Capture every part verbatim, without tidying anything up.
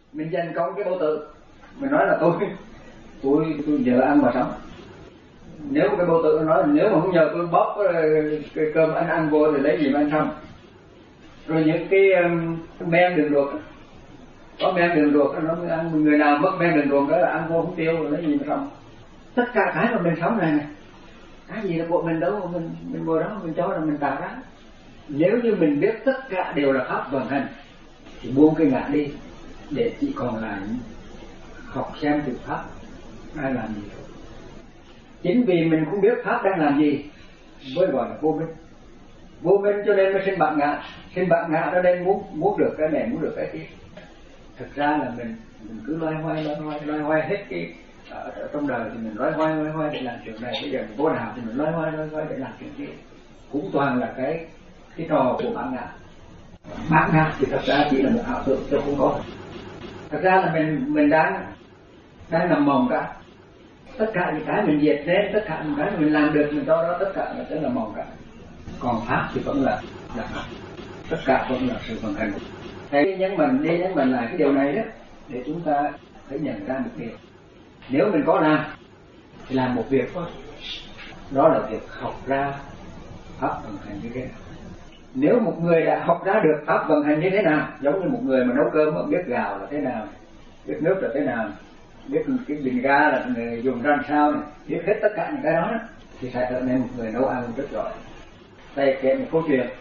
mình dành công cái vô tự, mình nói là tôi tôi tôi nhờ ăn mà sống. Nếu cái vô tự nói nếu mà không nhờ tôi bóp cái cơm anh ăn vô thì lấy gì mà ăn xong. Rồi những cái um, men đường ruột, có men đường ruột nó ăn, người nào mất men đường ruột đó là ăn vô không tiêu rồi lấy gì mà xong. Tất cả cái mà mình sống này này, cái gì là của mình đâu mà mình mình ngồi đó mình cho là mình tạo ra. Nếu như mình biết tất cả đều là pháp vận hành thì buông cái ngã đi để chỉ còn lại học xem từ pháp ai làm gì thôi. Chính vì mình không biết pháp đang làm gì mới gọi là vô minh. Vô minh cho nên mới sinh bản ngã, sinh bản ngã cho nên muốn muốn được cái này muốn được cái kia. Thực ra là mình mình cứ loay hoay loay hoay loay hoay hết cái ở, ở trong đời thì mình loay hoay loay hoay để làm chuyện này, bây giờ mình vô nào thì mình loay hoay loay hoay để làm chuyện kia, cũng toàn là cái cái trò của bản ngã. Bản ngã thì thật ra chỉ là một ảo tưởng chứ không có. Thật ra là mình mình đang đang nằm mộng cả. Tất cả những cái mình diệt đến, tất cả những cái mình làm được mình cho đó tất cả là sẽ là mộng cả. Còn pháp thì vẫn là là pháp, tất cả vẫn là sự vận hành. Thế nhấn mạnh đi nhấn mạnh lại cái điều này đó để chúng ta phải nhận ra một điều. Nếu mình có làm thì làm một việc thôi, đó là việc học ra pháp vận hành như thế nào. Nếu một người đã học ra được pháp vận hành như thế nào, giống như một người mà nấu cơm mà biết gạo là thế nào, biết nước là thế nào, biết cái bình ga là người dùng ra làm sao này, biết hết tất cả những cái đó, đó thì sẽ trở nên một người nấu ăn rất giỏi. Đây kể một câu chuyện,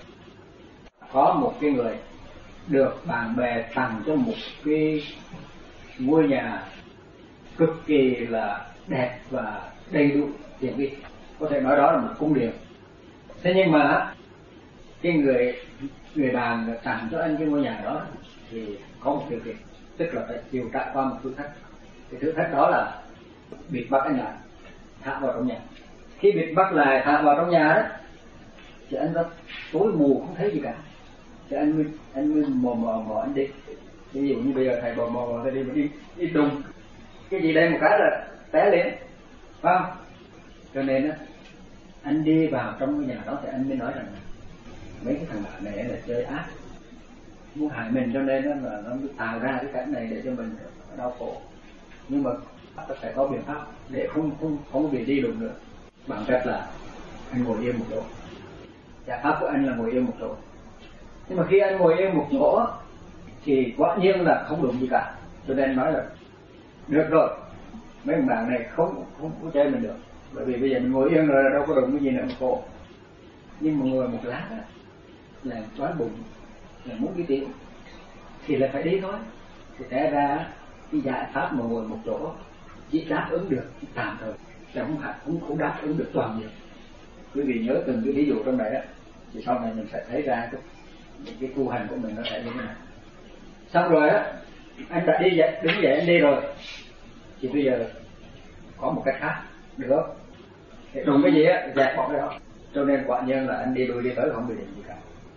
có một cái người được bạn bè tặng cho một cái ngôi nhà cực kỳ là đẹp và đầy đủ tiện nghi, có thể nói đó là một cung điện. Thế nhưng mà cái người người bạn tặng cho anh cái ngôi nhà đó thì có một điều kiện, tức là phải chịu trải qua một thử thách. Cái thử thách đó là bịt bắt anh lại, thả vào trong nhà. Khi bịt bắt lại thả vào trong nhà đó thì anh rất tối mù không thấy gì cả. Thì anh mới anh mới mò mò mò anh đi. Ví dụ như bây giờ thầy mò mò mò thầy đi mà đi đi đùng cái gì đây một cái là té lên, phải không? Cho nên á anh đi vào trong cái nhà đó thì anh mới nói rằng mấy cái thằng bạn này là chơi ác, muốn hại mình, cho nên là nó mới tạo ra cái cảnh này để cho mình đau khổ. Nhưng mà ta phải có biện pháp để không không không bị đi đụng nữa. Bằng cách là anh ngồi yên một chỗ. Giải pháp của anh là ngồi yên một chỗ. Nhưng mà khi anh ngồi yên một chỗ thì quả nhiên là không đụng gì cả. Cho nên nói là được rồi, mấy thằng bạn này không không có chơi mình được, bởi vì bây giờ mình ngồi yên rồi đâu có đụng cái gì nữa mà khổ. Nhưng mà ngồi một lát á là toán bụng, là muốn đi tiểu thì là phải đi thôi. Thì té ra cái giải pháp mà ngồi một chỗ chỉ đáp ứng được tạm thời, chứ không không không đáp ứng được toàn diện. Quý vị nhớ từng cái ví dụ trong này á, thì sau này mình sẽ thấy ra cái những cái tu hành của mình nó sẽ như thế nào. Xong rồi á, anh đã đi dậy, đứng dậy anh đi rồi, thì bây giờ có một cách khác được không? Để đụng cái gì á, dẹp bỏ cái đó. Cho nên quả nhiên là anh đi đuôi đi tới không bị định gì cả.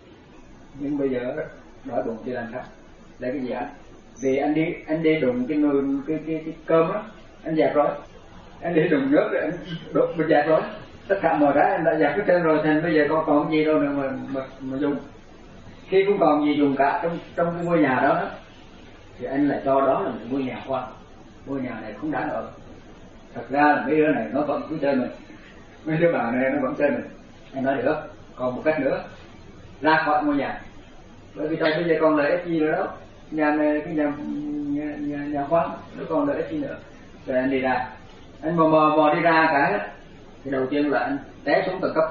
Nhưng bây giờ đói bụng thì làm sao? Lấy cái gì ăn? Vì anh đi anh đi đụng cái nồi cái cái cái cơm á, anh dẹp rồi. Anh đi đụng nước rồi anh đụng bị dẹp rồi. Tất cả mọi cái anh đã dẹp hết trơn rồi, thành bây giờ còn còn gì đâu nữa mà mà, mà dùng. Khi không còn gì dùng cả trong trong cái ngôi nhà đó, đó thì anh lại cho đó là một ngôi nhà hoang. Ngôi nhà này không đáng ở. Thật ra là mấy đứa này nó vẫn cứ chơi mình, mấy đứa bạn này nó vẫn chơi mình. Anh nói được, còn một cách nữa, ra khỏi ngôi nhà. Bởi vì đây bây giờ còn lợi ích gì nữa đâu. Nhà này cái nhà nhà nhà, nhà khoáng nó còn lợi ích gì nữa. Rồi anh đi ra, anh mò mò mò đi ra cái thì đầu tiên là anh té xuống tầng cấp.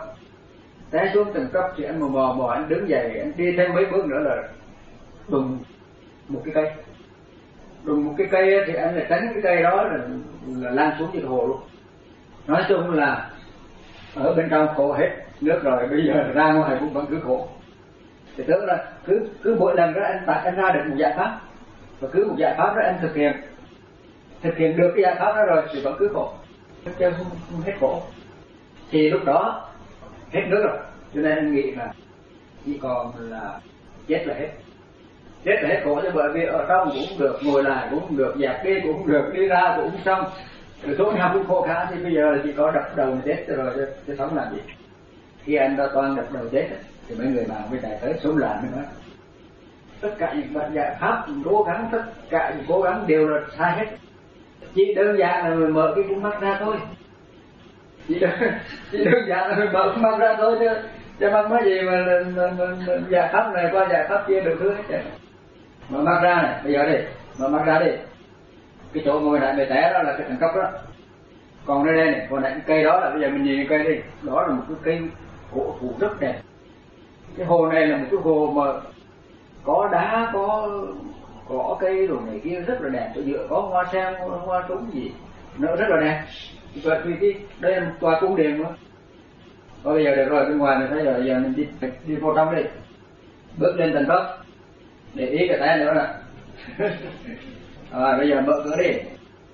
Té xuống tầng cấp thì anh mò mò mò anh đứng dậy, anh đi thêm mấy bước nữa là đùng một cái cây. Đùng một cái cây thì anh lại tránh cái cây đó là, là lan xuống dưới hồ luôn. Nói chung là ở bên trong khổ hết nước rồi, bây giờ ra ngoài cũng vẫn cứ khổ. Thì tức là cứ cứ mỗi lần đó anh anh ra được một giải pháp, và cứ một giải pháp đó anh thực hiện thực hiện được cái giải pháp đó rồi thì vẫn cứ khổ, chứ không, không hết khổ. Thì lúc đó hết nước rồi, cho nên anh nghĩ là chỉ còn là chết là hết, chết là hết khổ. Chứ bởi vì ở trong cũng không được, ngồi lại cũng không được, dẹp đi cũng không được, đi ra cũng không xong, rồi chỗ nào cũng khổ khá. Thì bây giờ chỉ có đập đầu chết rồi chứ, chứ sống làm gì. Khi anh đã toàn đập đầu chết thì mấy người bạn mới chạy tới sống lại mới nói tất cả những bạn giải pháp cố gắng, tất cả những cố gắng đều là sai hết. Chỉ đơn giản là mình mở cái con mắt ra thôi, chỉ đơn, chỉ đơn giản là mình mở con mắt ra thôi chứ chứ bằng cái gì mà, mà, mà, mà giải pháp này qua giải pháp kia được thứ hết trơn. Mở mắt ra này, bây giờ đi, mở mắt ra đi. Cái chỗ ngồi này bị té đó là cái thằng cốc đó. Còn đây đây này, còn lại cái cây đó là bây giờ mình nhìn cái cây đi, đó là một cái cây gỗ thủ rất đẹp. Cái hồ này là một cái hồ mà có đá, có cỏ cây đồ này kia rất là đẹp, ở giữa có hoa sen, hoa, hoa trúng gì nó rất là đẹp. Và vì cái đây là một tòa cung điện nữa. Và bây giờ được rồi, bên ngoài này thấy rồi, giờ mình đi đi vô trong đi, bước lên tầng cấp, để ý cái tay nữa nè. À, bây giờ mở cửa đi,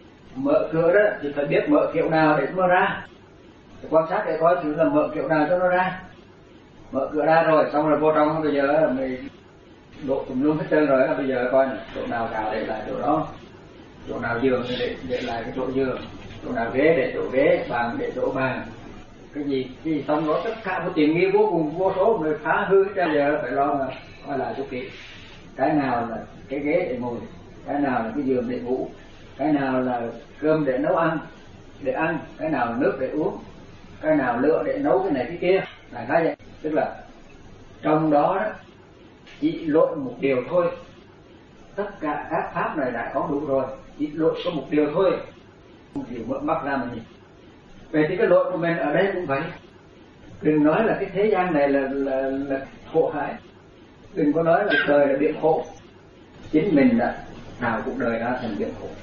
mở cửa đó thì phải biết mở kiểu nào để mở ra, phải quan sát để coi thử là mở kiểu nào cho nó ra. Mở cửa ra rồi, xong rồi vô trong, bây giờ là mình đổ tùm lum hết trơn rồi, bây giờ coi này, chỗ nào cào để lại chỗ đó, chỗ nào giường để để lại cái chỗ giường, chỗ nào ghế để chỗ ghế, bàn để chỗ bàn, cái gì cái gì xong đó tất cả một tiền nghi vô cùng vô số người phá hư hết trơn. Giờ phải lo là coi lại cho kỹ, cái nào là cái ghế để ngồi, cái nào là cái giường để ngủ, cái nào là cơm để nấu ăn để ăn, cái nào là nước để uống, cái nào lửa để nấu cái này cái kia. Đại khái vậy, tức là trong đó, đó chỉ lỗi một điều thôi, tất cả các pháp này đã có đủ rồi, chỉ lỗi có một điều thôi, không chịu mở mắt ra mà nhìn. Vậy thì cái lỗi của mình ở đây cũng vậy, đừng nói là cái thế gian này là là, là khổ hại, đừng có nói là đời là biển khổ, chính mình đã nào cuộc đời ra thành biển khổ,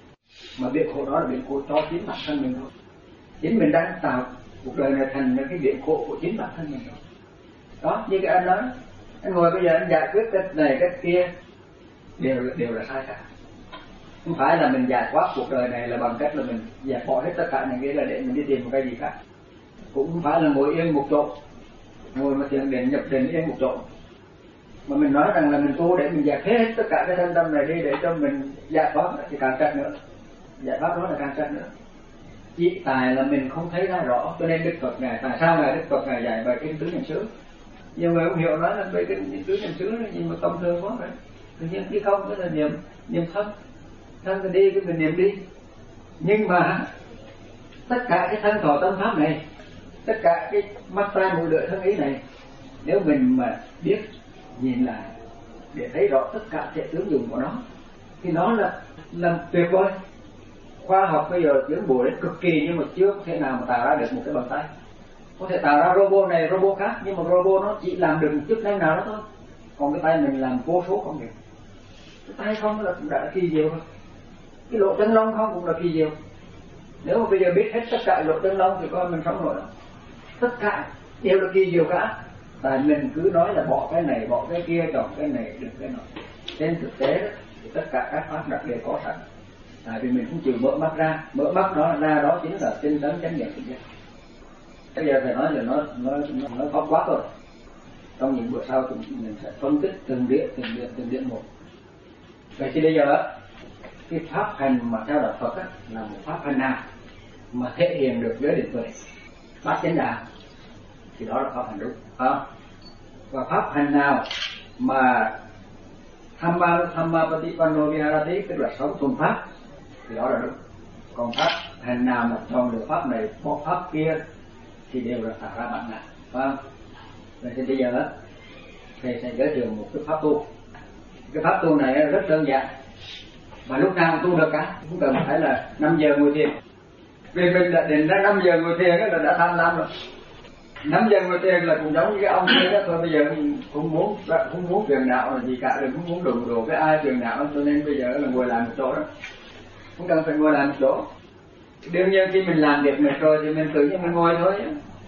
mà biển khổ đó là biển khổ cho chính bản thân mình thôi, chính mình đang tạo cuộc đời này thành cái biển khổ của chính bản thân mình thôi. Đó, như cái anh nói, anh ngồi bây giờ anh giải quyết cái này cái kia đều đều là sai cả. Không phải là mình giải thoát cuộc đời này là bằng cách là mình giải bỏ hết tất cả những cái là để mình đi tìm một cái gì khác. Cũng không phải là ngồi yên một chỗ, ngồi mà thiền định nhập định yên một chỗ, mà mình nói rằng là mình tu để mình giải hết tất cả cái thân tâm này đi để cho mình giải thoát thì càng trật nữa, giải thoát đó là càng trật nữa. Chỉ tại là mình không thấy ra rõ, cho nên Đức Phật ngài tại sao ngài Đức Phật ngài dạy bài kinh tứ niệm xứ. Nhiều người không hiểu nói là bài kinh tứ niệm xứ là gì mà tâm thường quá vậy. Tự nhiên khi không cái là niệm niệm thân, thân thì đi cái mình niệm đi. Nhưng mà tất cả cái thân thọ tâm pháp này, tất cả cái mắt tai mũi lưỡi thân ý này, nếu mình mà biết nhìn lại để thấy rõ tất cả thể tướng dụng của nó thì nó là là tuyệt vời. Khoa học bây giờ tiến bộ đến cực kỳ nhưng mà chưa có thể nào mà tạo ra được một cái bàn tay. Có thể tạo ra robot này robot khác, nhưng mà robot nó chỉ làm được một chức năng nào đó thôi, còn cái tay mình làm vô số công việc. Cái tay không là cũng đã kỳ diệu thôi, cái lỗ chân lông không cũng là kỳ diệu. Nếu mà bây giờ biết hết tất cả lỗ chân lông thì coi mình sống nổi đâu. Tất cả đều là kỳ diệu cả, tại mình cứ nói là bỏ cái này bỏ cái kia, chọn cái này đừng cái nọ. Trên thực tế đó, thì tất cả các pháp đặc đều có sẵn, tại vì mình không chịu mở mắt ra, mở mắt đó ra đó chính là tinh tấn chánh niệm tỉnh giác. Bây giờ phải nói là nó nó nó, nó phóng quát rồi. Trong những bữa sau chúng mình sẽ phân tích từng điện từng điện từng điện một. Vậy thì bây giờ đó, cái pháp hành mà theo đạo Phật á, là một pháp hành nào mà thể hiện được giới định tuệ, bát chánh đạo, thì đó là pháp hành đúng. À, và pháp hành nào mà Thamma Thamma Patipanno Viharati, tức là sống thuần pháp, thì đó là đúng. Còn pháp hành nào mà chọn được pháp này bỏ pháp kia thì đều là tạo ra bản ngã, phải không? Vậy thì bây giờ đó, thầy sẽ giới thiệu một cái pháp tu. Cái pháp tu này rất đơn giản và lúc nào tu được cả, không cần phải là năm giờ ngồi thiền. Vì mình đã định ra năm giờ ngồi thiền là đã tham lam rồi. Năm giờ ngồi thiền là cũng giống như cái ông kia đó thôi. Bây giờ không muốn không muốn truyền đạo là gì cả, đừng không muốn đụng đồ với ai truyền đạo, cho nên bây giờ là ngồi làm một chỗ đó, không cần phải ngồi làm một chỗ. Đương nhiên khi mình làm việc mệt rồi thì mình tự nhiên mình ngồi thôi,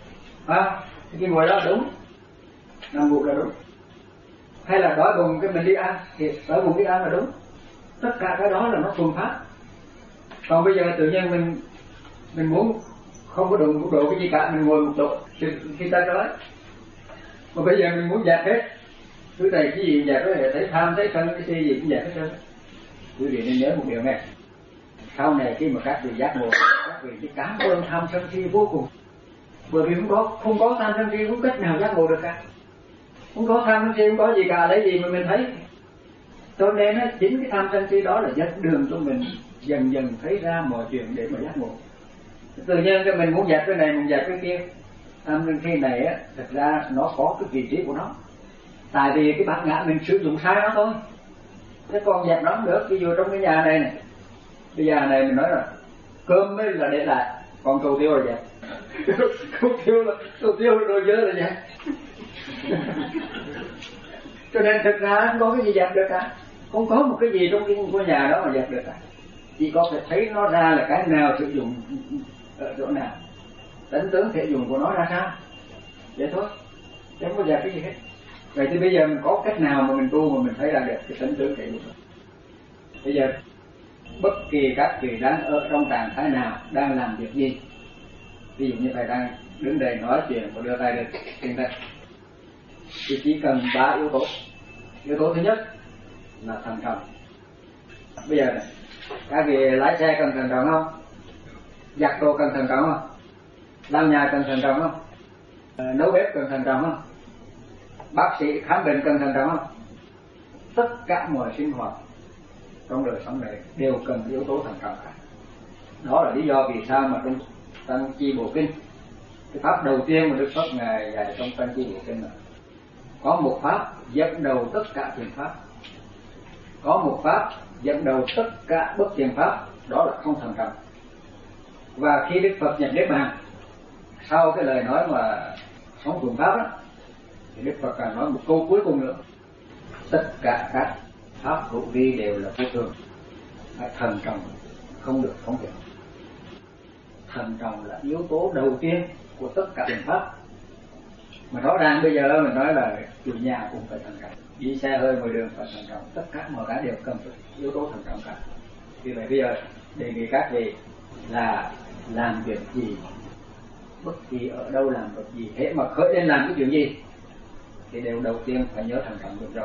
à, cái ngồi đó đúng, nằm bụng là đúng. Hay là đói bụng cái mình đi ăn thì đói bụng đi ăn là đúng. Tất cả cái đó là nó thuần pháp. Còn bây giờ tự nhiên mình mình muốn không có đụng một độ cái gì cả, mình ngồi một chỗ thì khi ta nói. Mà bây giờ mình muốn dẹp hết thứ này cái gì dẹp, cái thấy tham thấy sân cái gì gì cũng dẹp hết trơn. Quý vị nên nhớ một điều này, sau này khi mà các vị giác ngộ, các vị chỉ cảm ơn tham sân si vô cùng, bởi vì không có không có tham sân si không cách nào giác ngộ được cả. Không có tham sân si không có gì cả, lấy gì mà mình thấy Cho nên á, chính cái tham sân si đó là dẫn đường cho mình dần dần thấy ra mọi chuyện để mà giác ngộ. Tự nhiên cái mình muốn dẹp cái này, muốn dẹp cái kia. Tham sân si này á, thật ra nó có cái vị trí của nó. Tại vì cái bản ngã mình sử dụng sai nó thôi. Thế còn dẹp nó không được. Ví dụ trong cái nhà này này, cái nhà này mình nói là cơm mới là để lại, còn cầu tiêu là dẹp. cầu tiêu là cầu tiêu là đồ dơ là dẹp. Cho nên thực ra không có cái gì dẹp được cả. Không có một cái gì trong cái ngôi nhà đó mà dẹp được cả. Chỉ có phải thấy nó ra là cái nào sử dụng ở chỗ nào, tánh tướng thể dùng của nó ra sao, vậy thôi, chứ không có dẹp cái gì hết. Vậy thì bây giờ mình có cách nào mà mình tu mà mình thấy ra được cái tánh tướng thể dùng? Bây giờ bất kỳ các vị đang ở trong trạng thái nào, đang làm việc gì, ví dụ như thầy đang đứng đây nói chuyện và đưa tay được trên đây, thì chỉ cần ba yếu tố. Yếu tố thứ nhất là thận trọng. Bây giờ này, các vị lái xe cần thận trọng không? Giặt đồ cần thận trọng không? Làm nhà cần thận trọng không? À, nấu bếp cần thận trọng không? Bác sĩ khám bệnh cần thận trọng không? Tất cả mọi sinh hoạt trong đời sống này đều cần yếu tố thận trọng cả. Đó là lý do vì sao mà trong Tăng Chi Bộ Kinh, cái pháp đầu tiên mà Đức Phật ngài dạy trong Tăng Chi Bộ Kinh là có một pháp dẫn đầu tất cả thiền pháp, có một pháp dẫn đầu tất cả bất thiền pháp, đó là không thận trọng. Và khi Đức Phật nhập niết bàn, sau cái lời nói mà sống thuần pháp đó, thì Đức Phật còn nói một câu cuối cùng nữa: tất cả các pháp hữu vi đều là vô thường, phải thận trọng, không được phóng dật. Thận trọng là yếu tố đầu tiên của tất cả thiền pháp. Mà rõ ràng bây giờ mình nói là chủ nhà cũng phải thận trọng, đi xe hơi ngoài đường phải thận trọng, tất cả mọi cái đều cần yếu tố thận trọng cả. Vì vậy bây giờ đề nghị các vị là làm việc gì, bất kỳ ở đâu làm việc gì, thế mà khởi lên làm cái chuyện gì thì đều đầu tiên phải nhớ thận trọng được rồi.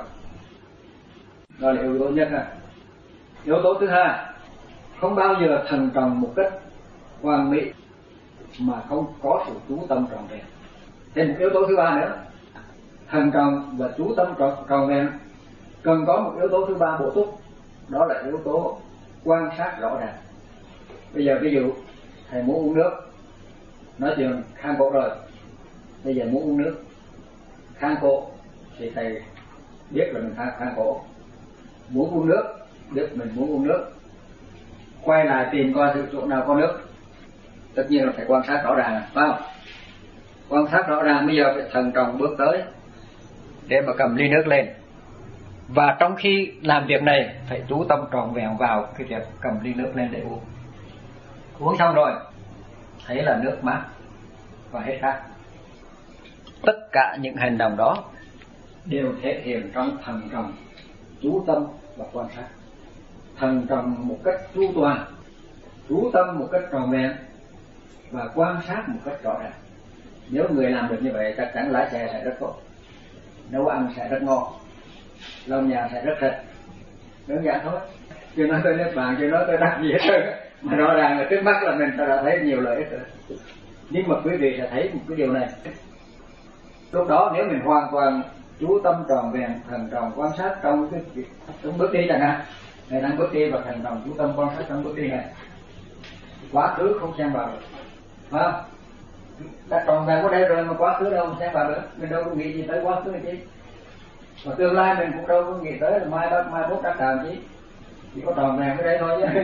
Đó là yếu tố nhất. À. Yếu tố thứ hai, không bao giờ thận trọng một cách hoàn mỹ mà không có sự chú tâm trọn vẹn. Thêm một yếu tố thứ ba nữa, thận trọng và chú tâm trọn vẹn cần có một yếu tố thứ ba bổ túc, đó là yếu tố quan sát rõ ràng. Bây giờ ví dụ thầy muốn uống nước, nói chuyện khang cổ rồi, bây giờ muốn uống nước khang cổ thì thầy biết là mình khang cổ, muốn uống nước biết mình muốn uống nước, quay lại tìm coi sự chỗ nào có nước, tất nhiên là phải quan sát rõ ràng, phải không? Quan sát rõ ràng, bây giờ phải thận trọng bước tới để mà cầm ly nước lên. Và trong khi làm việc này phải chú tâm trọn vẹn vào cái việc cầm ly nước lên để uống. Uống xong rồi thấy là nước mát và hết khát. Tất cả những hành động đó đều thể hiện trong thận trọng, chú tâm và quan sát. Thận trọng một cách chu toàn, chú tâm một cách trọn vẹn và quan sát một cách rõ ràng. Nếu người làm được như vậy chắc chắn lái xe sẽ rất tốt, nấu ăn sẽ rất ngon, lau nhà sẽ rất sạch. Đơn giản thôi. Chưa nói tới nước bạn, chưa nói tới đắc gì hết trơn. Mà rõ ràng là trước mắt là mình đã thấy nhiều lợi ích rồi. Nhưng mà quý vị sẽ thấy một cái điều này. Lúc đó nếu mình hoàn toàn chú tâm tròn vẹn, thần trọng quan sát trong cái trong bước đi chẳng hạn, người đang bước đi và thần trọng chú tâm quan sát trong bước đi này, quá khứ không xen vào được, phải không? Ta tròn vẹn có đây rồi mà quá khứ đâu mà xen vào được, mình đâu có nghĩ gì tới quá khứ này chứ. Và tương lai mình cũng đâu có nghĩ tới là mai đó mai mốt đắc đạo chứ, chỉ có tròn vẹn cái đấy thôi chứ.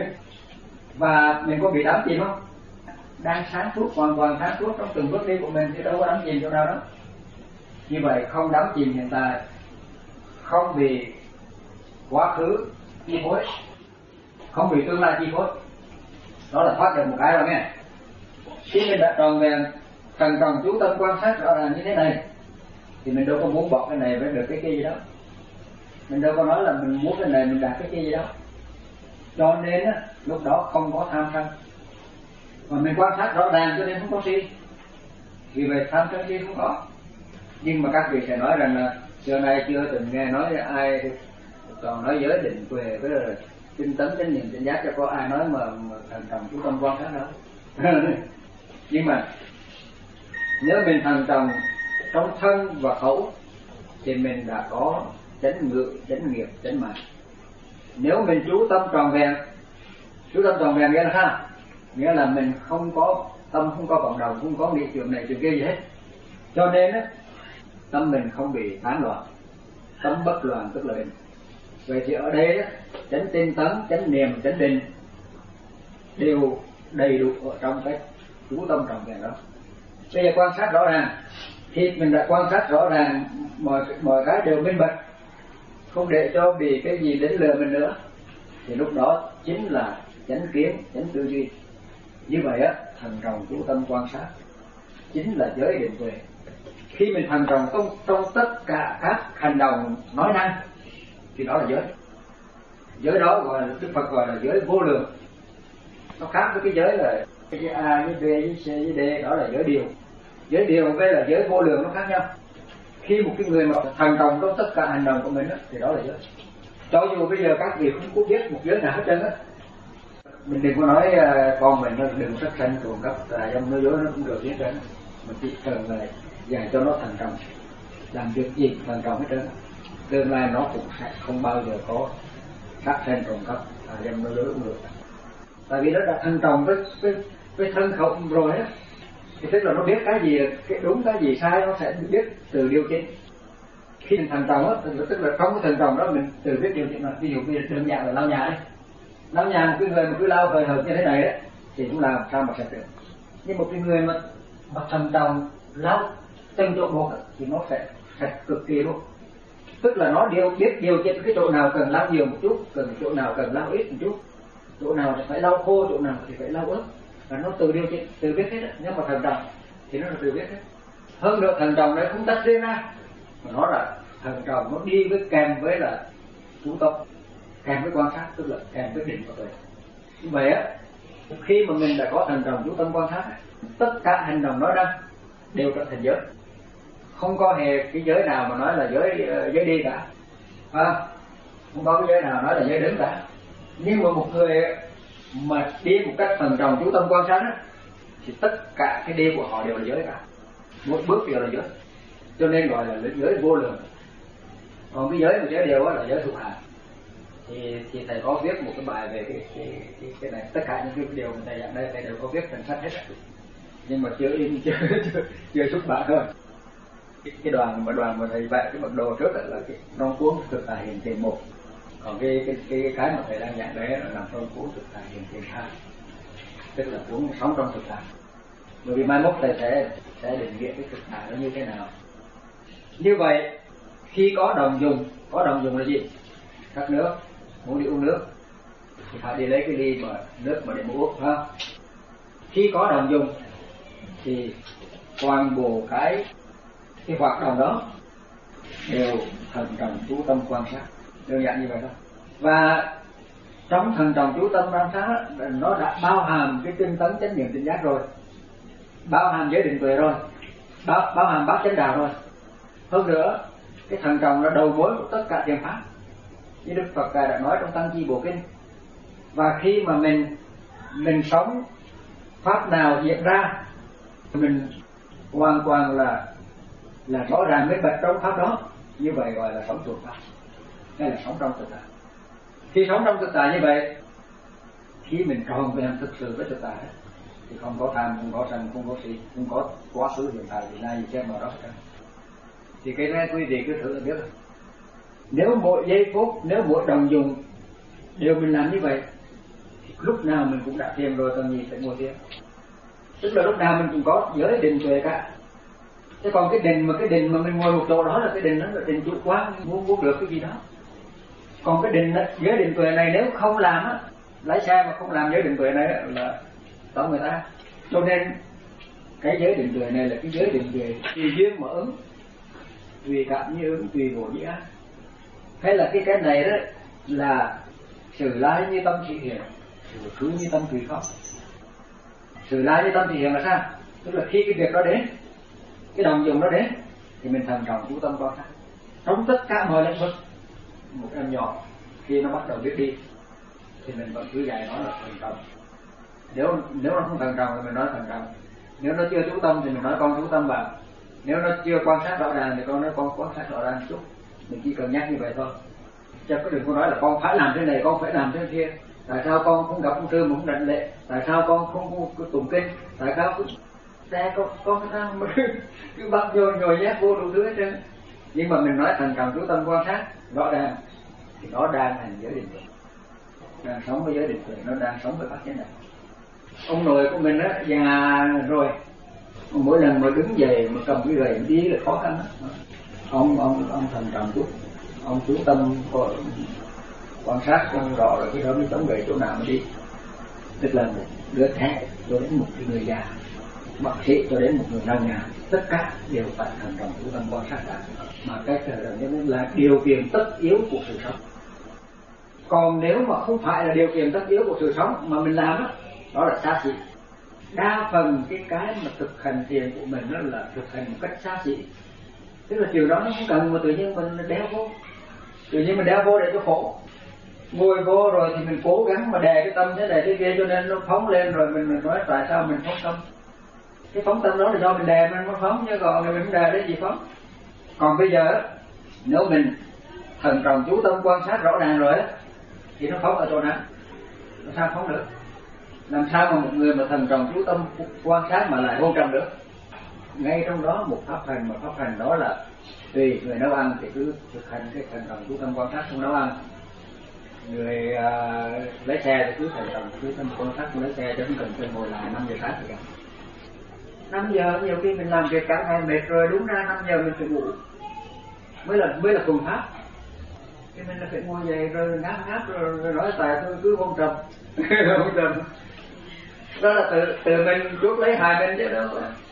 Và mình có bị đắm chìm không? Đang sáng suốt, hoàn toàn sáng suốt trong từng bước đi của mình chứ đâu có đắm chìm chỗ nào đó. Như vậy không đắm chìm hiện tại, không bị quá khứ chi phối, không bị tương lai chi phối, đó là thoát được một cái rồi nghe. Khi mình đã tròn vẹn thần trọng chú tâm quan sát rõ ràng như thế này thì mình đâu có muốn bỏ cái này với được cái kia gì đó, mình đâu có nói là mình muốn cái này mình đạt cái kia gì đó. Cho nên á, lúc đó không có tham sân, mà mình quan sát rõ ràng cho nên không có si. Vì vậy tham sân si không có. Nhưng mà các vị sẽ nói rằng là xưa nay chưa từng nghe nói ai còn nói giới định tuệ với là tinh tấn chánh niệm chánh giác cho có ai nói mà, mà thần trọng chú tâm quan sát đâu. Nhưng mà nếu mình thần trọng trong thân và khẩu thì mình đã có chánh ngữ, chánh nghiệp, chánh mạng. Nếu mình chú tâm tròn vẹn, chú tâm tròn vẹn nghĩa là sao? Nghĩa là mình không có tâm, không có vọng động, không có nghĩ chuyện này chuyện kia gì hết. Cho nên á, tâm mình không bị tán loạn, tâm bất loạn tức là định. Vậy thì ở đây á, chánh tinh tấn, chánh niệm, chánh định đều đầy đủ ở trong cái chú tâm tròn vẹn đó. Bây giờ quan sát rõ ràng, khi mình đã quan sát rõ ràng mọi mọi cái đều minh bạch, không để cho bị cái gì đến lừa mình nữa, thì lúc đó chính là chánh kiến, chánh tư duy. Như vậy á, thần trọng chú tâm quan sát chính là giới định tuệ. Khi mình thần trọng trong, trong tất cả các hành động nói năng thì đó là giới. Giới đó gọi là Đức Phật gọi là giới vô lượng. Nó khác với cái giới là cái giới A, giới B, giới C, giới D, đó là giới điều. Giới điều với là giới vô lượng nó khác nhau. Khi một cái người mà thần trọng trong tất cả hành động của mình đó, thì đó là giới. Cho dù bây giờ các vị không có biết một giới nào hết trơn á, mình đừng có nói con mình đừng sát sanh trộm cắp tà dâm nói dối nó cũng được hết trơn. Mình chỉ cần là dạy cho nó thần trọng, làm việc gì thần trọng hết trơn. Tương lai nó cũng sẽ không bao giờ có sát sanh trộm cắp tà dâm nói dối cũng được. Tại vì nó đã thần trọng với với, với thân khẩu rồi á, thì tức là nó biết cái gì cái đúng cái gì sai, nó sẽ biết từ điều chỉnh. Khi mình thần trọng á, tức là không có thần trọng đó mình từ biết điều chỉnh. Mà ví dụ bây giờ đơn giản là lau nhà ấy, lau nhà một cái người mà cứ lau hời hợt như thế này đấy thì cũng làm sao mà sạch được. Nhưng một cái người mà mà thần trọng lau từng chỗ một thì nó sẽ sạch cực kỳ luôn. Tức là nó điều biết điều chỉnh cái chỗ nào cần lau nhiều một chút, cần chỗ nào cần lau ít một chút, chỗ nào thì phải lau khô, chỗ nào thì phải lau ướt, và nó từ điều chỉnh, từ biết hết đấy. Nhưng mà thần trọng thì nó là từ biết hết. Hơn nữa thần trọng đấy không tách riêng ra, mà nó là thần trọng nó đi với kèm với là chú tâm, kèm với quan sát, tức là kèm với định và tuệ. Như vậy á, khi mà mình đã có thần trọng chú tâm quan sát, tất cả hành động nói ra đều trở thành giới. Không có hề cái giới nào mà nói là giới giới đi cả, à, không có cái giới nào nói là giới đứng cả. Nhưng mà một người mà đi một cách thần trọng chú tâm quan sát á, thì tất cả cái đi của họ đều là giới cả, mỗi bước đều là giới. Cho nên gọi là giới vô lượng. Còn cái giới mà giới đều là giới thuộc hạ. Thì thì thầy có viết một cái bài về cái cái cái, cái này, tất cả những cái điều mình thầy dạy đây thầy đều có viết thành sách hết. Nhưng mà chưa in chưa chưa, chưa xuất bản thôi. Cái, cái đoàn mà đoàn mà thầy vẽ cái bản đồ trước là cái non cuốn thực tại hiện tiền một. Còn cái cái cái cái mà thầy đang dạy đấy là làm trong cuốn thực tại hiện tiền hai, tức là cuốn sống trong thực tại. Bởi vì mai mốt thầy sẽ sẽ định nghĩa cái thực tại nó như thế nào. Như vậy khi có đồng dùng, có đồng dùng là gì? Khát nước, muốn đi uống nước thì phải đi lấy cái ly mà nước mà để mà uống, phải không? Khi có đồng dùng thì toàn bộ cái cái hoạt động đó đều thần trọng chú tâm quan sát, đơn giản như vậy thôi. Và trong thần trọng chú tâm quan sát nó đã bao hàm cái tinh tấn chánh niệm tỉnh giác rồi, bao hàm giới định tuệ rồi, bao, bao hàm bát chánh đạo rồi. Hơn nữa cái thần trọng là đầu mối của tất cả thiền pháp, như Đức Phật đã nói trong Tăng Chi Bộ Kinh. Và khi mà mình mình sống pháp nào diễn ra, mình hoàn toàn là là rõ ràng minh bạch trong pháp đó, như vậy gọi là sống thuộc pháp, hay là sống trong thực tại. Khi sống trong thực tại như vậy, khi mình tròn vẹn thực sự với thực tại thì không có tham, không có sân, không có si, không có quá khứ hiện tại thì nay gì xem vào đó hết. Thì cái này quý vị cứ thử là biết rồi. Nếu mỗi giây phút, nếu mỗi đồng dùng đều mình làm như vậy thì lúc nào mình cũng đã thiền rồi, cần gì phải ngồi thiền. Tức là lúc nào mình cũng có giới định tuệ cả. Thế còn cái định mà cái định mà mình ngồi một chỗ đó là cái định đó là định chủ quan, muốn muốn được cái gì đó. Còn cái định giới định tuệ này nếu không làm á, lái xe mà không làm giới định tuệ này là tao người ta. Cho nên cái giới định tuệ này là cái giới định tuệ tùy duyên mà ứng, tùy cảm như ứng, tùy ngộ như ác. Hay là cái cái này đó là sự lái như tâm thị hiện, sự cứ như tâm tùy không. Sự lái như tâm thị hiện là sao? Tức là khi cái việc đó đến, cái đồng dùng đó đến thì mình thần trọng chú tâm quan sát trong tất cả mọi lĩnh vực. Một em nhỏ khi nó bắt đầu biết đi thì mình vẫn cứ dạy nó là thần trọng. Nếu nếu nó không thần trọng thì mình nói thần trọng. Nếu nó chưa chú tâm thì mình nói con chú tâm vào. Nếu nó chưa quan sát rõ ràng thì con nói con quan sát rõ ràng chút. Mình chỉ cần nhắc như vậy thôi. chứ có đừng có nói là con phải làm thế này, con phải làm thế kia. Tại sao con không gặp ông sư mà không đảnh lễ? Tại sao con không có tụng kinh? Tại sao cứ xe con con sao mà cứ, cứ bắt vô nhồi nhét vô đủ thứ hết trơn. Nhưng mà mình nói thành trọng chú tâm quan sát rõ ràng thì nó đang hành giới định tuệ, đang sống với giới định tuệ, nó đang sống với pháp chánh đạo. Ông nội của mình á già rồi, mỗi lần mà đứng dậy mà cầm cái gậy đi là khó khăn đó. Ông ông ông thành trọng chút, ông chú tâm quan sát trong rõ rồi cái đó mới chống gậy chỗ nào mà đi. Tức là một đứa trẻ cho đến một cái người già, bác sĩ cho đến một người lao nhà, tất cả đều phải thành trọng chú tâm quan sát cả. Mà cái trở nên là điều kiện tất yếu của sự sống. Còn nếu mà không phải là điều kiện tất yếu của sự sống mà mình làm đó, đó là xa xỉ. Đa phần cái cái mà thực hành thiền của mình đó là thực hành một cách xa xỉ. Tức là điều đó nó không cần mà tự nhiên mình đeo vô, tự nhiên mình đeo vô để cho khổ. Ngồi vô rồi thì mình cố gắng mà đè cái tâm thế này thế kia cho nên nó phóng lên, rồi mình, mình nói tại sao mình phóng tâm. Cái phóng tâm đó là do mình đè mình mới phóng, chứ còn mình không đè để gì phóng. Còn bây giờ nếu mình thần trọng chú tâm quan sát rõ ràng rồi thì nó phóng ở chỗ nào? Nó sao phóng được? Làm sao mà một người mà thần trọng chú tâm quan sát mà lại vô trầm được? Ngay trong đó một pháp hành, mà pháp hành đó là tùy người nấu ăn thì cứ thực hành cái thần trọng chú tâm quan sát trong nấu ăn. Người uh, lấy xe thì cứ thần trọng chú tâm quan sát trong lấy xe, chứ không cần phải ngồi lại năm giờ sáng thì cả. năm giờ nhiều khi mình làm việc cả ngày mệt rồi, đúng ra năm giờ mình phải ngủ mới là mới là phương pháp. Cho nên là phải ngồi dậy rồi ngáp ngáp rồi, rồi nói tại tôi cứ vong trầm vong trầm đó là tự tự mình chuốc lấy hại mình chứ đâu.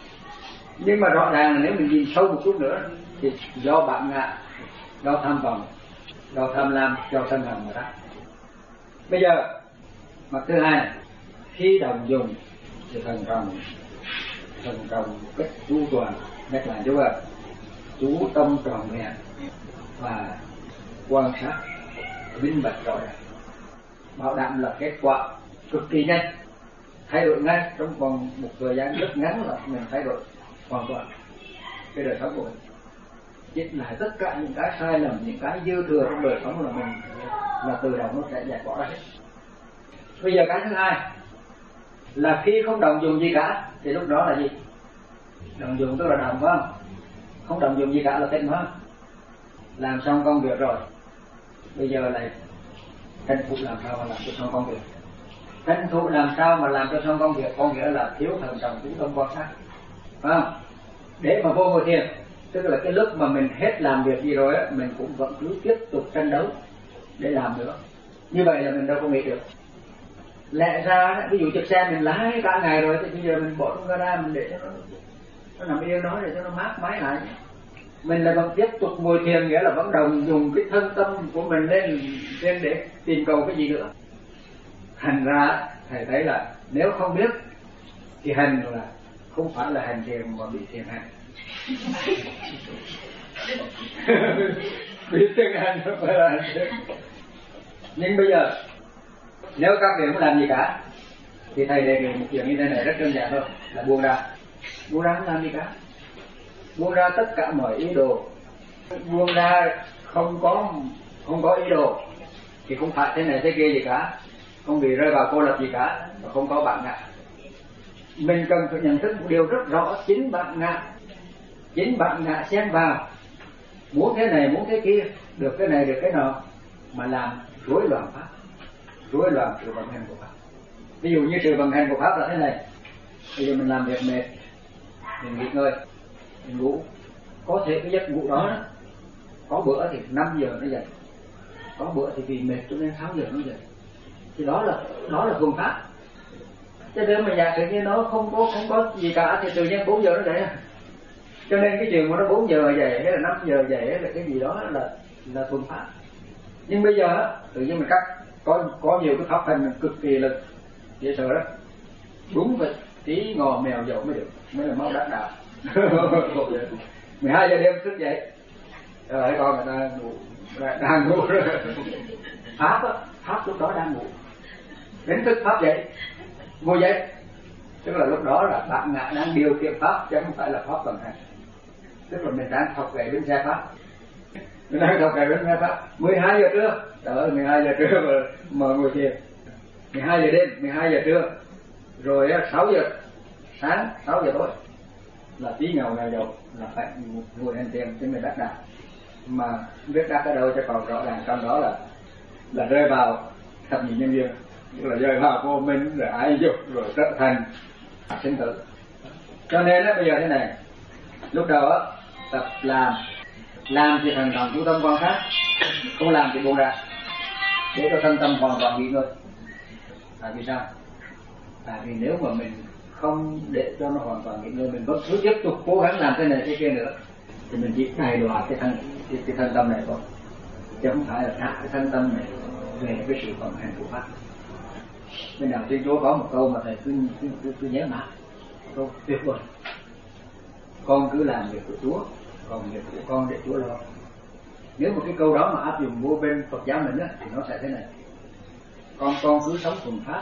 Nhưng mà rõ ràng là nếu mình nhìn sâu một chút nữa thì do bạn ngạ, do tham vọng, do tham lam, do sân hận mà ra. Bây giờ mặt thứ hai, khi đồng dùng thì thần trọng thần trọng một cách chu toàn, nhất là chú ạ, chú tâm tròn vẹn và quan sát minh bạch rõ ràng, bảo đảm là kết quả cực kỳ nhanh, thay đổi ngay trong vòng một thời gian rất ngắn là mình thay đổi hoàn toàn cái đời sống của mình, chỉnh lại tất cả những cái sai lầm, những cái dư thừa trong đời sống là mình là từ đầu nó sẽ giải bỏ ra hết. Bây giờ cái thứ hai là khi không đồng dùng gì cả thì lúc đó là gì? Đồng dùng tức là đồng, phải không? Không đồng dùng gì cả là tịnh, phải không? Làm xong công việc rồi, bây giờ lại tranh thủ làm sao mà làm cho xong công việc. Tranh thủ làm sao mà làm cho xong công việc có nghĩa là thiếu thần trọng chú tâm quan sát, phải không? Để mà vô ngồi thiền, tức là cái lúc mà mình hết làm việc gì rồi á, mình cũng vẫn cứ tiếp tục tranh đấu để làm nữa. Như vậy là mình đâu có nghĩ được. Lẽ ra ví dụ chiếc xe mình lái cả ngày rồi thì bây giờ mình bỏ trong gara mình để cho nó, nó nằm yên đó để cho nó mát mái lại. Mình là vẫn tiếp tục ngồi thiền, nghĩa là vẫn đồng dùng cái thân tâm của mình lên lên để tìm cầu cái gì nữa. Thành ra thầy thấy là nếu không biết thì hành là không phải là hành thiền mà bị thiền hành. Bị thiền hành không phải là hành thiền. Nhưng bây giờ nếu các vị không làm gì cả thì thầy đề nghị một chuyện như thế này rất đơn giản thôi, là buông ra. Buông ra không làm gì cả, buông ra tất cả mọi ý đồ, buông ra không có không có ý đồ thì không phải thế này thế kia gì cả, không bị rơi vào cô lập gì cả, và không có bạn ngã. Mình cần phải nhận thức một điều rất rõ, chính bạn ngã, chính bạn ngã xen vào, muốn thế này muốn thế kia, được cái này được cái nọ, mà làm rối loạn pháp, rối loạn sự vận hành của pháp. Ví dụ như sự vận hành của pháp là thế này, bây giờ mình làm việc mệt, mình nghỉ ngơi, mình ngủ, có thể cái giấc ngủ đó, đó có bữa thì năm giờ nó dậy, có bữa thì vì mệt cho nên sáu giờ nó dậy, thì đó là đó là phương pháp. Cho nên mà giả sử như nó không có không có gì cả thì tự nhiên bốn giờ nó dậy. Cho nên cái chuyện mà nó bốn giờ dậy hay là năm giờ dậy hay là cái gì đó là là phương pháp. Nhưng bây giờ tự nhiên mình cắt có có nhiều cái pháp hành cực kỳ là dễ sợ đó, đúng vậy tí ngò mèo dậu mới được, mới là máu đắc đạo. Mười hai giờ đêm thức dậy, rồi con người ta ngủ, đang ngủ rồi. Pháp á, pháp lúc đó đang ngủ, đến thức pháp dậy, ngồi dậy, tức là lúc đó là bạn ngã đang điều khiển pháp chứ không phải là pháp vận hành, tức là mình đang học về bên xe pháp. Mình đang đọc cái bên nghe pháp mười hai giờ trưa, trời ơi mười hai giờ trưa mà, mà ngồi thiền, mười hai giờ đêm, mười hai giờ trưa, rồi sáu giờ sáng, sáu giờ tối là tí ngầu ngầu dầu là phải ngồi hành thiền trên miền đất nào mà biết đắc ở đâu cho còn rõ ràng trong đó là là rơi vào thập nhị nhân duyên, tức là rơi vào vô minh rồi ái dục rồi trở thành sinh tử. Cho nên đó, bây giờ thế này, lúc đầu á tập làm làm thì thần thần chú tâm quan sát, không làm thì buông ra để cho thân tâm hoàn toàn nghỉ ngơi. Tại vì sao? Tại vì nếu mà mình không để cho nó hoàn toàn nghỉ ngơi, mình vẫn cứ tiếp tục cố gắng làm cái này cái kia nữa thì mình chỉ cài đọa cái thân cái, cái thân tâm này thôi, chứ không phải là thả cái thân tâm này về cái sự vận hành của pháp. Bên nào Thiên Chúa có một câu mà thầy cứ cứ cứ, cứ nhớ mãi, câu tuyệt vời: con cứ làm việc của Chúa, còn việc của con để Chúa lo. Nếu một cái câu đó mà áp dụng vô bên Phật giáo mình á thì nó sẽ thế này: con con cứ sống thuần pháp,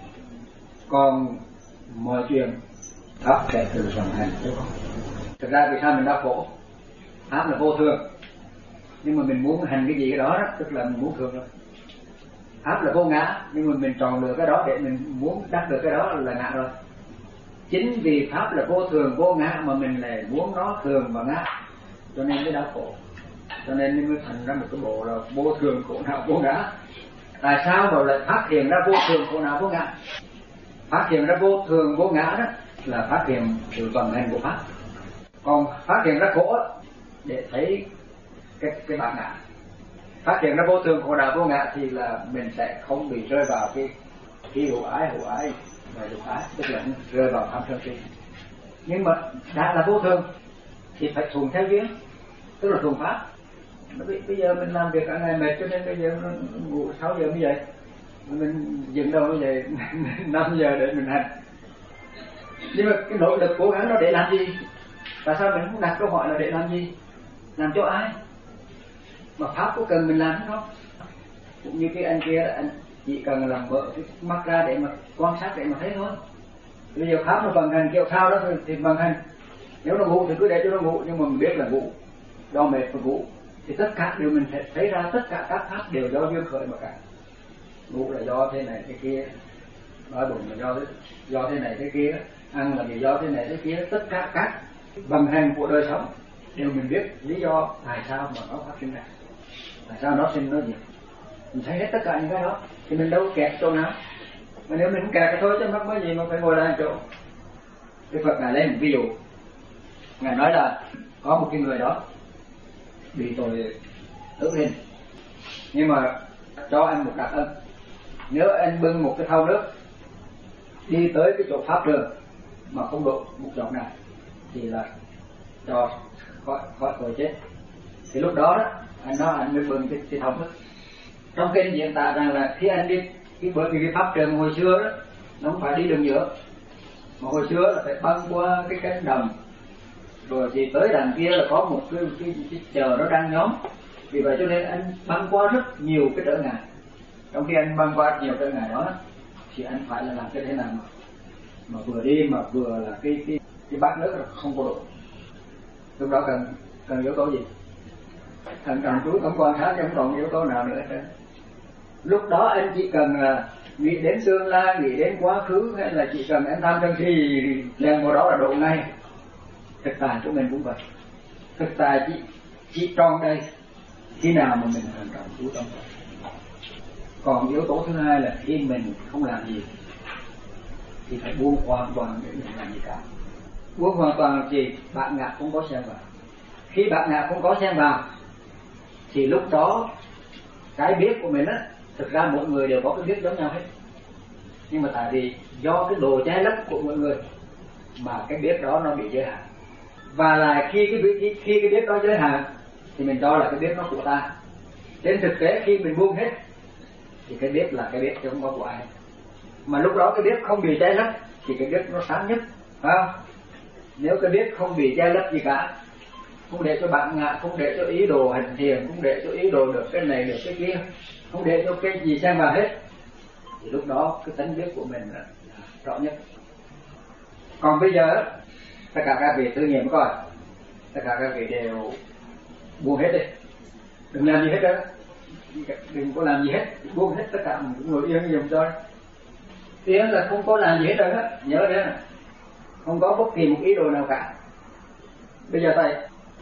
còn mọi chuyện pháp sẽ tự vận hành cho con. Thực ra vì sao mình đau khổ? Pháp là vô thường, nhưng mà mình muốn hành cái gì cái đó, đó tức là mình muốn thường thôi. Pháp là vô ngã, nhưng mà mình chọn lựa cái đó để mình muốn đắc được cái đó là ngã rồi. Chính vì pháp là vô thường vô ngã mà mình lại muốn nó thường và ngã, cho nên mới đau khổ. Cho nên mới thành ra một cái bộ là vô thường khổ não vô ngã. Tại sao mà lại phát hiện ra vô thường khổ não vô ngã? Phát hiện ra vô thường vô ngã đó là phát hiện sự vận hành của pháp. Còn phát hiện ra khổ để thấy cái cái bản ngã. Phát hiện ra vô thường khổ não vô ngã thì là mình sẽ không bị rơi vào cái cái hữu ái hữu ái và dục ái, tức là rơi vào tham sân si. Nhưng mà đã là vô thường thì phải thuận theo duyên, tức là thuận pháp. Bây giờ mình làm việc cả ngày mệt cho nên bây giờ ngủ sáu giờ mới dậy, mình dừng đâu mới dậy năm giờ để mình hành. Nhưng mà cái nỗ lực cố gắng đó để làm gì? Tại sao mình không đặt câu hỏi là để làm gì? Làm cho ai? Mà pháp có cần mình làm không? Cũng như cái anh kia, anh chỉ cần làm vợ cái mắt ra để mà quan sát để mà thấy thôi. Bây giờ pháp nó vận hành kiểu sao đó thì vận hành. Nếu nó ngủ thì cứ để cho nó ngủ, nhưng mà mình biết là ngủ, do mệt và ngủ thì tất cả đều mình thấy ra tất cả các pháp đều do duyên khởi mà cả. Ngủ là do thế này thế kia, đói bụng là do do thế này thế kia, ăn là vì do thế này thế kia, tất cả các vận hành của đời sống đều mình biết lý do tại sao mà nó phát sinh ra, tại sao nó sinh nó diệt. Mình thấy hết tất cả những cái đó thì mình đâu kẹt chỗ nào. Mà nếu mình không kẹt cái thôi chứ mắc mới gì mà phải ngồi lại chỗ. Cái Phật ngài lấy một ví dụ, ngài nói là có một cái người đó bị tội tử hình, nhưng mà cho anh một đặc ân: nếu anh bưng một cái thau nước đi tới cái chỗ pháp trường mà không đổ một giọt nào thì là cho khỏi khỏi tội chết. Thì lúc đó đó anh nói anh mới bưng cái, cái thau nước. Trong kinh diễn tả rằng là khi anh đi cái bởi vì cái pháp trường hồi xưa đó nó không phải đi đường nhựa, mà hồi xưa là phải băng qua cái cánh đồng, rồi thì tới đằng kia là có một cái, cái, cái chờ nó đang nhóm. Vì vậy cho nên anh băng qua rất nhiều cái trở ngại. Trong khi anh băng qua nhiều trở ngại đó thì anh phải là làm cái thế nào mà, mà vừa đi mà vừa là cái cái cái bát nước là không có độ. Lúc đó cần cần yếu tố gì? Thần trọng chú không quan sát, không còn yếu tố nào nữa hết. Lúc đó anh chỉ cần là nghĩ đến tương lai, nghĩ đến quá khứ, hay là chỉ cần anh tham sân si lên vào đó là độ ngay. Thực tại của mình cũng vậy. Thực tại chỉ chỉ trong đây khi nào mà mình thần trọng chú tâm. Còn yếu tố thứ hai là khi mình không làm gì thì phải buông hoàn toàn để mình làm gì cả. Buông hoàn toàn là gì? Bạn ngã không có xen vào. Khi bạn ngã không có xen vào thì lúc đó cái biết của mình á, thực ra mỗi người đều có cái biết giống nhau hết. Nhưng mà tại vì do cái đồ che lấp của mỗi người mà cái biết đó nó bị giới hạn. Và là khi cái biết, khi, khi cái biết đó giới hạn thì mình cho là cái biết nó của ta. Trên thực tế khi mình buông hết thì cái biết là cái biết chứ không có của ai. Mà lúc đó cái biết không bị che lấp thì cái biết nó sáng nhất, phải không? Nếu cái biết không bị che lấp gì cả, không để cho bạn ngã, không để cho ý đồ hành thiền, không để cho ý đồ được cái này được cái kia, không để cho cái gì xem vào hết, thì lúc đó cái tánh biết của mình là rõ nhất. Còn bây giờ tất cả các vị thử nghiệm coi, tất cả các vị đều buông hết đi, đừng làm gì hết đó, đừng có làm gì hết, buông hết tất cả, ngồi yên dùm cho. Yên là không có làm gì hết rồi đó, nhớ đấy, không có bất kỳ một ý đồ nào cả. Bây giờ thầy,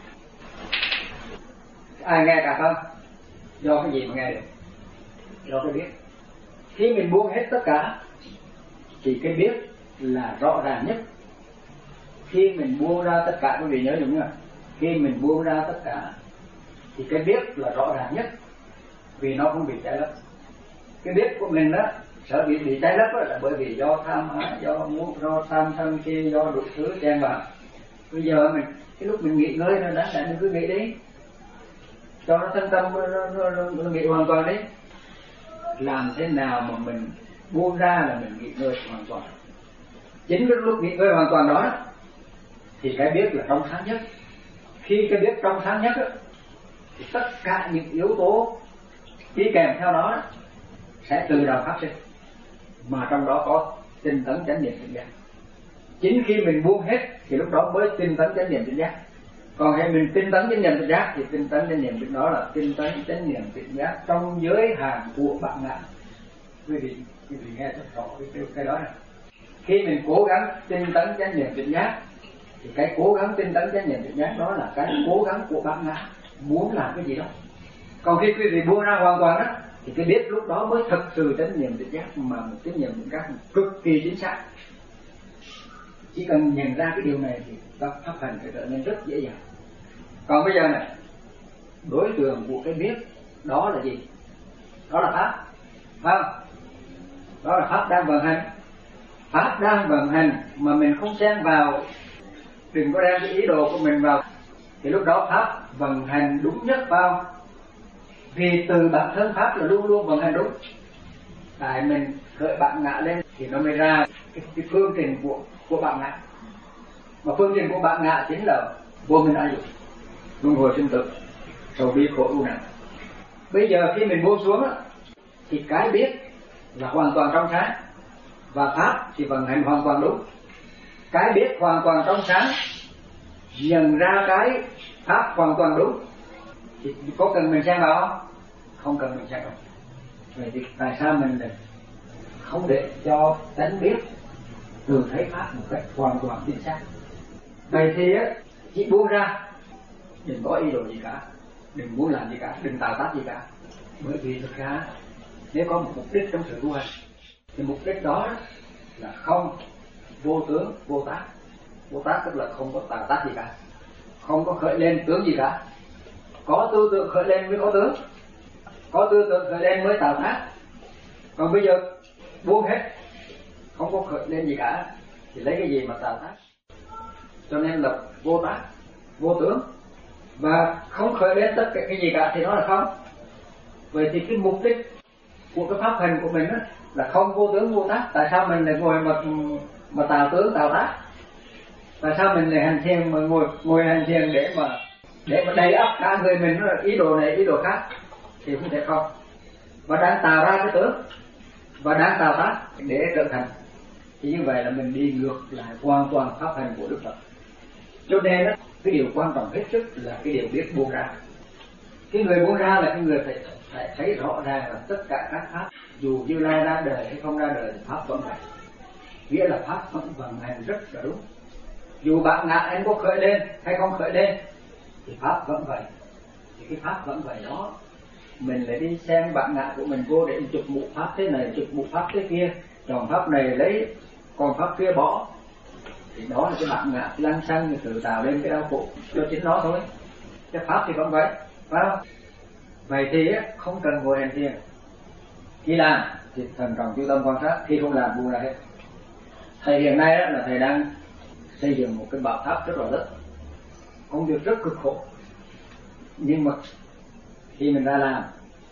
ai nghe cả không? Do cái gì mà nghe được? Do cái biết. Khi mình buông hết tất cả thì cái biết là rõ ràng nhất. Khi mình buông ra tất cả, quý vị nhớ đúng không? Khi mình buông ra tất cả thì cái biết là rõ ràng nhất, vì nó không bị trái lấp. Cái biết của mình đó sợ bị bị trái lấp đó là bởi vì do tham ái, do muốn, do tham sân si, do đủ thứ chen vào. Bây giờ mình cái lúc mình nghỉ ngơi rồi, đáng lẽ mình cứ nghĩ đi, cho nó thân tâm nó, nó, nó, nó, nó nghỉ hoàn toàn đi. Làm thế nào mà mình buông ra là mình nghỉ ngơi hoàn toàn. Chính cái lúc nghỉ ngơi hoàn toàn đó thì cái biết là trong sáng nhất. Khi cái biết trong sáng nhất đó, thì tất cả những yếu tố đi kèm theo đó sẽ tự động phát sinh, mà trong đó có tinh tấn chánh niệm tỉnh giác. Chính khi mình buông hết thì lúc đó mới tinh tấn chánh niệm tỉnh giác. Còn hay mình tinh tấn chánh niệm tỉnh giác thì tinh tấn chánh niệm tỉnh đó là tinh tấn chánh niệm tỉnh giác trong giới hạn của bạn ngã. Quý vị quý vị nghe rất rõ cái cái đó này. Khi mình cố gắng tinh tấn chánh niệm tỉnh giác thì cái cố gắng tinh tấn chánh niệm tỉnh giác đó là cái cố gắng của bạn ngã muốn làm cái gì đó. Còn khi quý vị buông ra hoàn toàn đó thì cái biết lúc đó mới thực sự chánh niệm tỉnh giác, mà một chánh niệm tỉnh giác cực kỳ chính xác. Chỉ cần nhận ra cái điều này thì ta pháp hành sẽ trở nên rất dễ dàng. Còn bây giờ này, đối tượng của cái biết đó là gì? Đó là pháp, phải không? Đó là pháp đang vận hành. Pháp đang vận hành mà mình không xen vào, đừng có đem cái ý đồ của mình vào, thì lúc đó pháp vận hành đúng nhất, phải không? Vì từ bản thân pháp là luôn luôn vận hành đúng. Tại mình khởi bạn ngã lên thì nó mới ra cái, cái phương trình của của bạn ngã. Mà phương trình của bạn ngã chính là vô minh ái dục, luân hồi sinh tử, sầu bi khổ ưu nạn. Bây giờ khi mình buông xuống á, thì cái biết là hoàn toàn trong sáng, và pháp thì vận hành hoàn toàn đúng. Cái biết hoàn toàn trong sáng nhận ra cái pháp hoàn toàn đúng thì có cần mình xen vào không? Không cần mình xen vào. Vậy thì tại sao mình lại không để cho tánh biết tự thấy pháp một cách hoàn toàn chính xác? Vậy thì á, chỉ buông ra, đừng có ý đồ gì cả, đừng muốn làm gì cả, đừng tạo tác gì cả. Bởi vì thực ra nếu có một mục đích trong sự tu hành thì mục đích đó là không vô tướng vô tác. Vô tác tức là không có tạo tác gì cả, không có khởi lên tướng gì cả. Có tư tưởng khởi lên mới có tướng, có tư tưởng khởi lên mới tạo tác. Còn bây giờ buông hết, không có khởi lên gì cả thì lấy cái gì mà tạo tác? Cho nên là vô tác, vô tướng, và không khởi lên tất cả cái gì cả thì nó là không. Vậy thì cái mục đích của cái pháp hành của mình đó là không vô tướng vô tác. Tại sao mình lại ngồi mà mà tạo tướng tạo tác? Tại sao mình lại hành thiền mà ngồi ngồi hành thiền để mà để mà đầy ắp cả người mình nó là ý đồ này ý đồ khác? Thì không thể không. Và đang tạo ra cái tướng và đang tạo tác để trở thành, thì như vậy là mình đi ngược lại hoàn toàn pháp hành của Đức Phật. Cho nên đó, cái điều quan trọng hết sức là cái điều biết buông ra. Cái người buông ra là cái người phải, phải thấy rõ ràng là tất cả các pháp, dù Như Lai ra đời hay không ra đời, pháp vẫn vậy. Nghĩa là pháp vẫn vận hành rất là đúng. Dù bạn ngã em có khởi lên hay không khởi lên thì pháp vẫn vậy. Thì cái pháp vẫn vậy đó, mình lại đi xem bạn ngã của mình vô để chụp mũ pháp thế này, chụp mũ pháp thế kia, chọn pháp này lấy, còn pháp kia bỏ, thì đó là cái bạn ngã lăng xăng tự tạo lên cái đau khổ cho chính nó thôi. Cái pháp thì vẫn vậy, phải không? Vậy thì không cần ngồi hành thiền. Khi làm thì thần trọng chú tâm quan sát, khi không làm buông ra hết. Thầy hiện nay đó là thầy đang xây dựng một cái bảo tháp rất là lớn, công việc rất cực khổ, nhưng mà khi mình ra làm,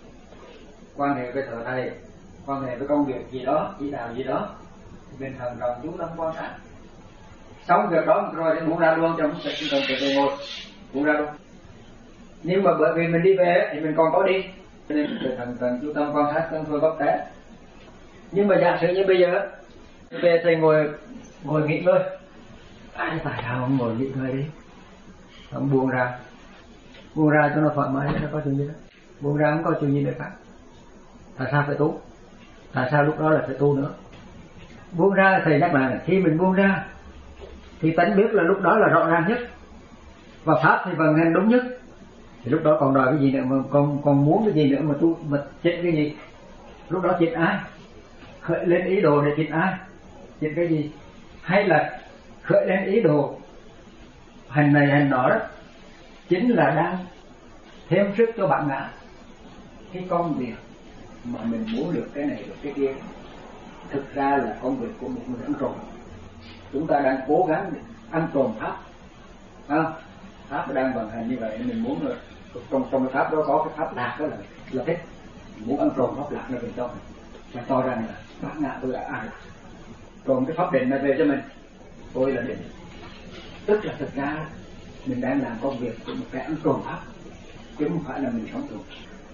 quan hệ với thợ thầy, quan hệ với công việc gì đó, chỉ đạo gì đó, mình thần trọng chú tâm quan sát. Xong việc đó rồi thì buông ra luôn, cho mình chỉ cần phải ngồi buông ra luôn. Nhưng mà bởi vì mình đi về thì mình còn có đi, cho nên mình thần trọng chú tâm quan sát không thôi bất té. Nhưng mà giả sử như bây giờ về thầy ngồi ngồi nghỉ ngơi, ai tại sao không ngồi nghỉ ngơi đi, không buông ra, buông ra cho nó thoải mái, nó có chuyện gì đó. buông ra không có chuyện gì nữa cả. Tại sao phải tu? Tại sao lúc đó là phải tu nữa? Buông ra, thầy nhắc lại, khi mình buông ra thì tánh biết là lúc đó là rõ ràng nhất, và pháp thì vận hành đúng nhất. Thì lúc đó còn đòi cái gì nữa, mà còn còn muốn cái gì nữa mà tu, mà chết cái gì? Lúc đó chết ai? Khởi lên ý đồ để chết ai? Chết cái gì? Hay là khởi lên ý đồ hành này hành đó đó chính là đang thêm sức cho bạn ngã. Cái công việc mà mình muốn được cái này được cái kia thực ra là công việc của một người ăn trộm. Chúng ta đang cố gắng ăn trộm pháp, không? Pháp đang vận hành như vậy, mình muốn là trong trong cái pháp đó có cái pháp lạc đó là là thích, muốn ăn trộm pháp lạc nó về cho mình, và cho rằng là bát ngã tôi đã ăn trộm cái pháp định này về cho mình, tôi là định. Tức là thực ra mình đang làm công việc của một cái ăn trộm pháp, chứ không phải là mình sống trộm.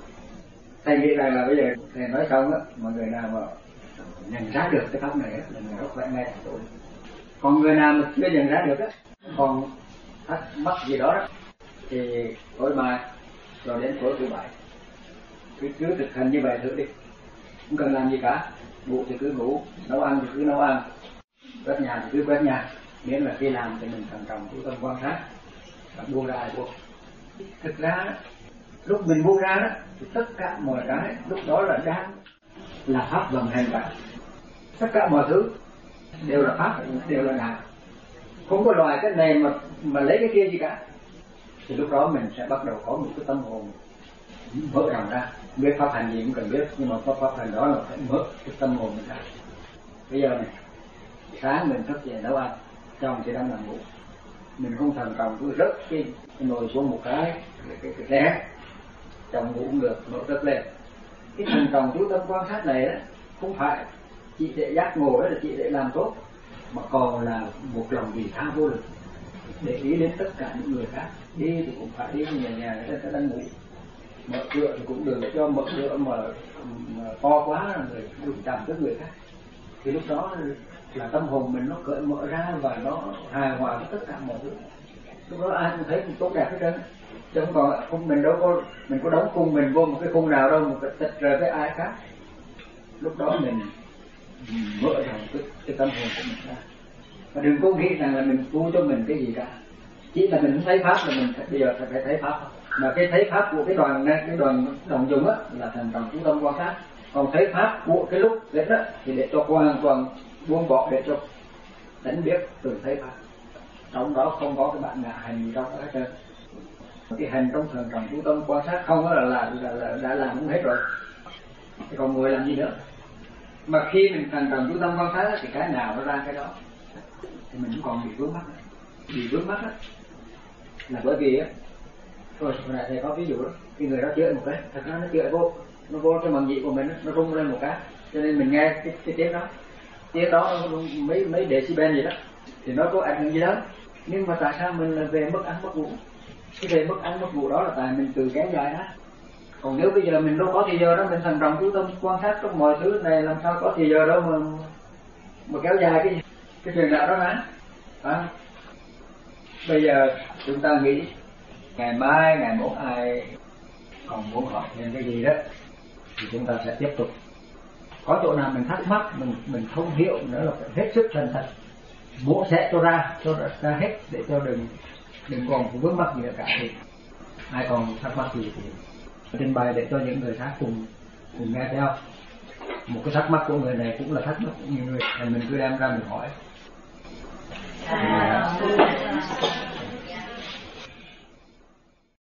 Thầy nghĩ rằng là bây giờ thầy nói xong á, mọi người nào mà nhận ra được cái pháp này á là người đó khỏe ngay tôi. Còn người nào mà chưa nhận ra được á, còn thắc mắc gì đó, đó thì tối mai rồi đến tối thứ bảy cứ cứ thực hành như vậy thử đi, không cần làm gì cả. Ngủ thì cứ ngủ, nấu ăn thì cứ nấu ăn, quét nhà thì cứ quét nhà, miễn là khi làm thì mình thận trọng chú tâm quan sát và buông ra là buông. Thực ra đó, lúc mình buông ra đó thì tất cả mọi cái lúc đó là đang là pháp vận hành cả, tất cả mọi thứ đều là pháp, đều là đạo, không có loài cái này mà mà lấy cái kia gì cả. Thì lúc đó mình sẽ bắt đầu có một cái tâm hồn mở rộng ra, biết pháp hành gì cũng cần biết, nhưng mà pháp pháp hành đó là phải mở cái tâm hồn mình ra. Bây giờ này, sáng mình thức dậy nấu ăn, chồng thì đang nằm ngủ, mình không thần trọng cứ rớt cái, cái nồi xuống một cái cái cái rẽ, chồng ngủ cũng được, nổi rớt lên. Cái thần trọng chú tâm quan sát này đó không phải chỉ để giác ngộ, đó là chỉ để làm tốt, mà còn là một lòng vị tha vô lực để ý đến tất cả những người khác. Đi thì cũng phải đi nhà nhà người ta đang ngủ, mở cửa thì cũng đừng để cho mở cửa mà, mà to quá là người đụng chạm tới người khác. Thì lúc đó là tâm hồn mình nó cởi mở ra và nó hài hòa với tất cả mọi thứ. Lúc đó ai cũng thấy cũng tốt đẹp hết trơn, chứ không còn không mình đâu có mình có đóng khung mình vô một cái khung nào đâu mà phải tách rời với ai khác. Lúc đó mình mở rộng cái, cái tâm hồn của mình ra, và đừng có nghĩ rằng là mình tu cho mình cái gì cả. Chỉ là mình không thấy pháp là mình phải, bây giờ phải, phải thấy pháp. Mà cái thấy pháp của cái đoàn cái đoàn đồng dùng á là thành trọng chú tâm quan sát. Còn thấy pháp của cái lúc đến á thì để cho hoàn toàn buông bỏ, để cho tánh biết tự thấy pháp. Trong đó không có cái bạn ngã hành gì đâu hết trơn. Cái hành trong thần trọng chú tâm quan sát không là, là, là, là đã làm cũng hết rồi, thì còn ngồi làm gì nữa. Mà khi mình thần trọng chú tâm quan sát thì cái nào nó ra cái đó, thì mình cũng còn bị vướng mắc. Bị vướng mắc á là bởi vì á, rồi hồi nãy thầy có ví dụ đó, cái người đó chửi một cái, thật ra nó chửi vô, nó vô cái bằng dị của mình, nó rung lên một cái, cho nên mình nghe cái, cái tiếng đó, tiếng đó mấy mấy decibel gì đó, thì nó có ảnh hưởng gì đó. Nhưng mà tại sao mình là về mất ăn mất ngủ? Cái về mất ăn mất ngủ đó là tại mình từ kéo dài đó. Còn nếu bây giờ mình đâu có thì giờ đó, mình thần trọng chú tâm quan sát trong mọi thứ này, làm sao có thì giờ đâu mà mà kéo dài cái cái chuyện đạo đó hả? À, bây giờ chúng ta nghĩ ngày mai, ngày mốt ai còn muốn hỏi thêm cái gì đó thì chúng ta sẽ tiếp tục. Có chỗ nào mình thắc mắc, mình mình không hiểu nữa là phải hết sức thành thật bổ sẽ cho ra, cho ra hết, để cho đừng đừng còn vướng mắc gì nữa cả. Thì ai còn thắc mắc gì thì trình bày để cho những người khác cùng cùng nghe theo. Một cái thắc mắc của người này cũng là thắc mắc của nhiều người, thì mình cứ đem ra mình hỏi.